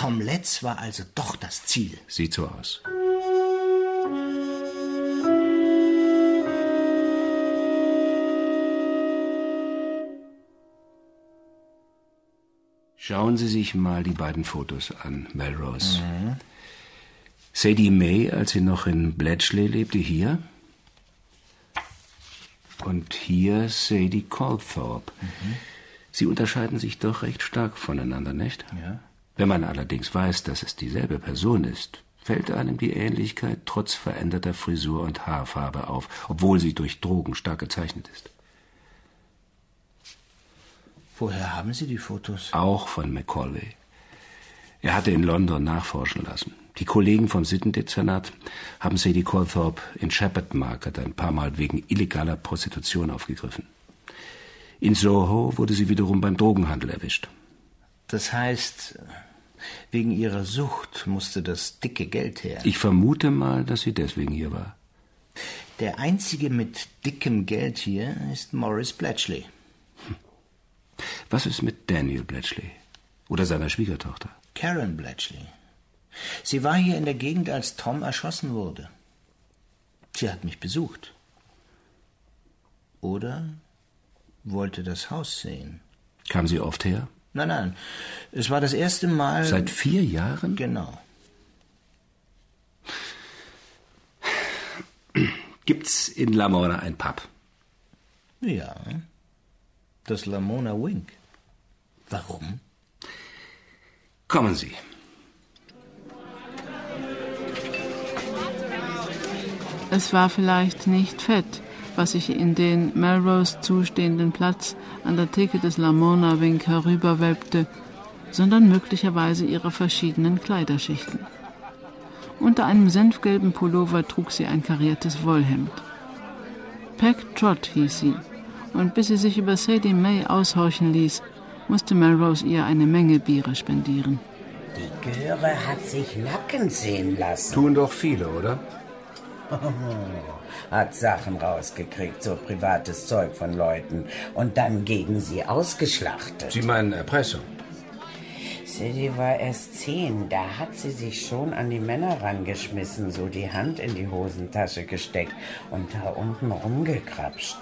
Tom Letts war also doch das Ziel. Sieht so aus. Schauen Sie sich mal die beiden Fotos an, Melrose. Sadie May, als sie noch in Bletchley lebte, hier. Und hier Sadie Calthorpe. Sie unterscheiden sich doch recht stark voneinander, nicht? Ja. Wenn man allerdings weiß, dass es dieselbe Person ist, fällt einem die Ähnlichkeit trotz veränderter Frisur und Haarfarbe auf, obwohl sie durch Drogen stark gezeichnet ist. Woher haben Sie die Fotos? Auch von Macaulay. Er hatte in London nachforschen lassen. Die Kollegen vom Sittendezernat haben Sadie Calthorpe in Shepherd Market ein paar Mal wegen illegaler Prostitution aufgegriffen. In Soho wurde sie wiederum beim Drogenhandel erwischt. Das heißt, wegen ihrer Sucht musste das dicke Geld her. Ich vermute mal, dass sie deswegen hier war. Der einzige mit dickem Geld hier ist Maurice Bletchley. Was ist mit Daniel Bletchley? Oder seiner Schwiegertochter? Karen Bletchley. Sie war hier in der Gegend, als Tom erschossen wurde. Sie hat mich besucht. Oder wollte das Haus sehen. Kam sie oft her? Nein. Es war das erste Mal... Seit 4 Jahren? Genau. Gibt's in Lamona ein Pub? Ja. Das Lamona Wink. Warum? Kommen Sie. Es war vielleicht nicht fett, was sich in den Melrose zustehenden Platz an der Theke des Lamona Wink herüberwölbte, sondern möglicherweise ihre verschiedenen Kleiderschichten. Unter einem senfgelben Pullover trug sie ein kariertes Wollhemd. Peg Trott hieß sie, und bis sie sich über Sadie May aushorchen ließ, musste Melrose ihr eine Menge Biere spendieren. Die Göre hat sich nackend sehen lassen. Tun doch viele, oder? Hat Sachen rausgekriegt, so privates Zeug von Leuten, und dann gegen sie ausgeschlachtet. Sie meinen Erpressung? Sadie war erst 10, da hat sie sich schon an die Männer rangeschmissen, so die Hand in die Hosentasche gesteckt und da unten rumgekrapscht.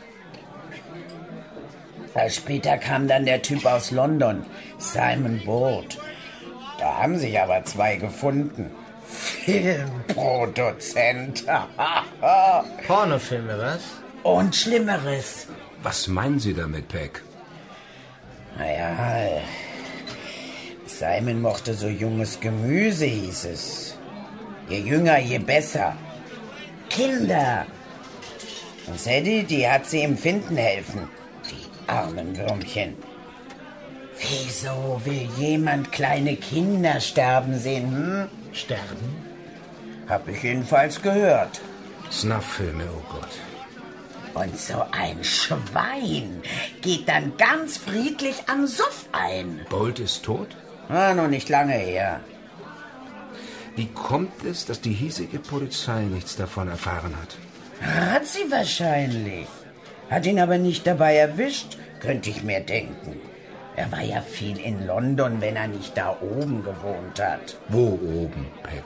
Später kam dann der Typ aus London, Simon Bolt. Da haben sich aber 2 gefunden. Filmproduzent. Pornofilme, was? Und Schlimmeres. Was meinen Sie damit, Peg? Naja, Simon mochte so junges Gemüse, hieß es. Je jünger, je besser. Kinder. Und Sadie, die hat sie ihm finden helfen. Die armen Würmchen. Wieso will jemand kleine Kinder sterben sehen, Sterben? Hab ich jedenfalls gehört. Snuff-Filme, oh Gott. Und so ein Schwein geht dann ganz friedlich am Suff ein. Bolt ist tot? Noch nicht lange her. Wie kommt es, dass die hiesige Polizei nichts davon erfahren hat? Hat sie wahrscheinlich. Hat ihn aber nicht dabei erwischt, könnte ich mir denken. Er war ja viel in London, wenn er nicht da oben gewohnt hat. Wo oben, Peg?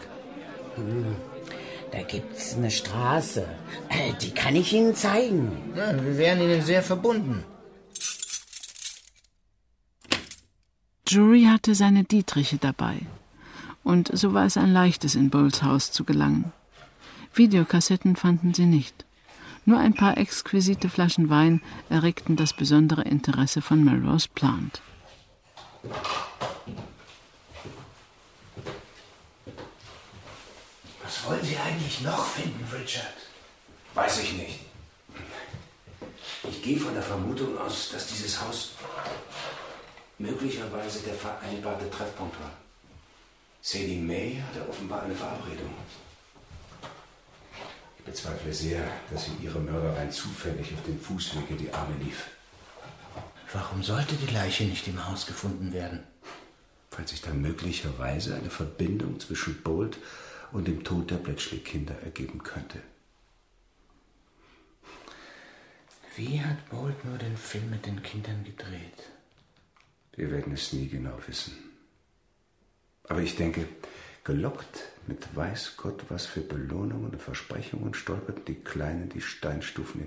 Da gibt's eine Straße. Die kann ich Ihnen zeigen. Ja, wir wären Ihnen sehr verbunden. Drury hatte seine Dietriche dabei. Und so war es ein leichtes, in Bolts Haus zu gelangen. Videokassetten fanden sie nicht. Nur ein paar exquisite Flaschen Wein erregten das besondere Interesse von Melrose Plant. Was wollen Sie eigentlich noch finden, Richard? Weiß ich nicht. Ich gehe von der Vermutung aus, dass dieses Haus möglicherweise der vereinbarte Treffpunkt war. Sadie May hatte offenbar eine Verabredung. Ich bezweifle sehr, dass sie ihre Mördereien zufällig auf dem Fußwege die Arme lief. Warum sollte die Leiche nicht im Haus gefunden werden? Weil sich da möglicherweise eine Verbindung zwischen Bolt und dem Tod der Bletchley-Kinder ergeben könnte. Wie hat Bolt nur den Film mit den Kindern gedreht? Wir werden es nie genau wissen. Aber ich denke, gelockt mit weiß Gott was für Belohnungen und Versprechungen stolperten die Kleinen die Steinstufen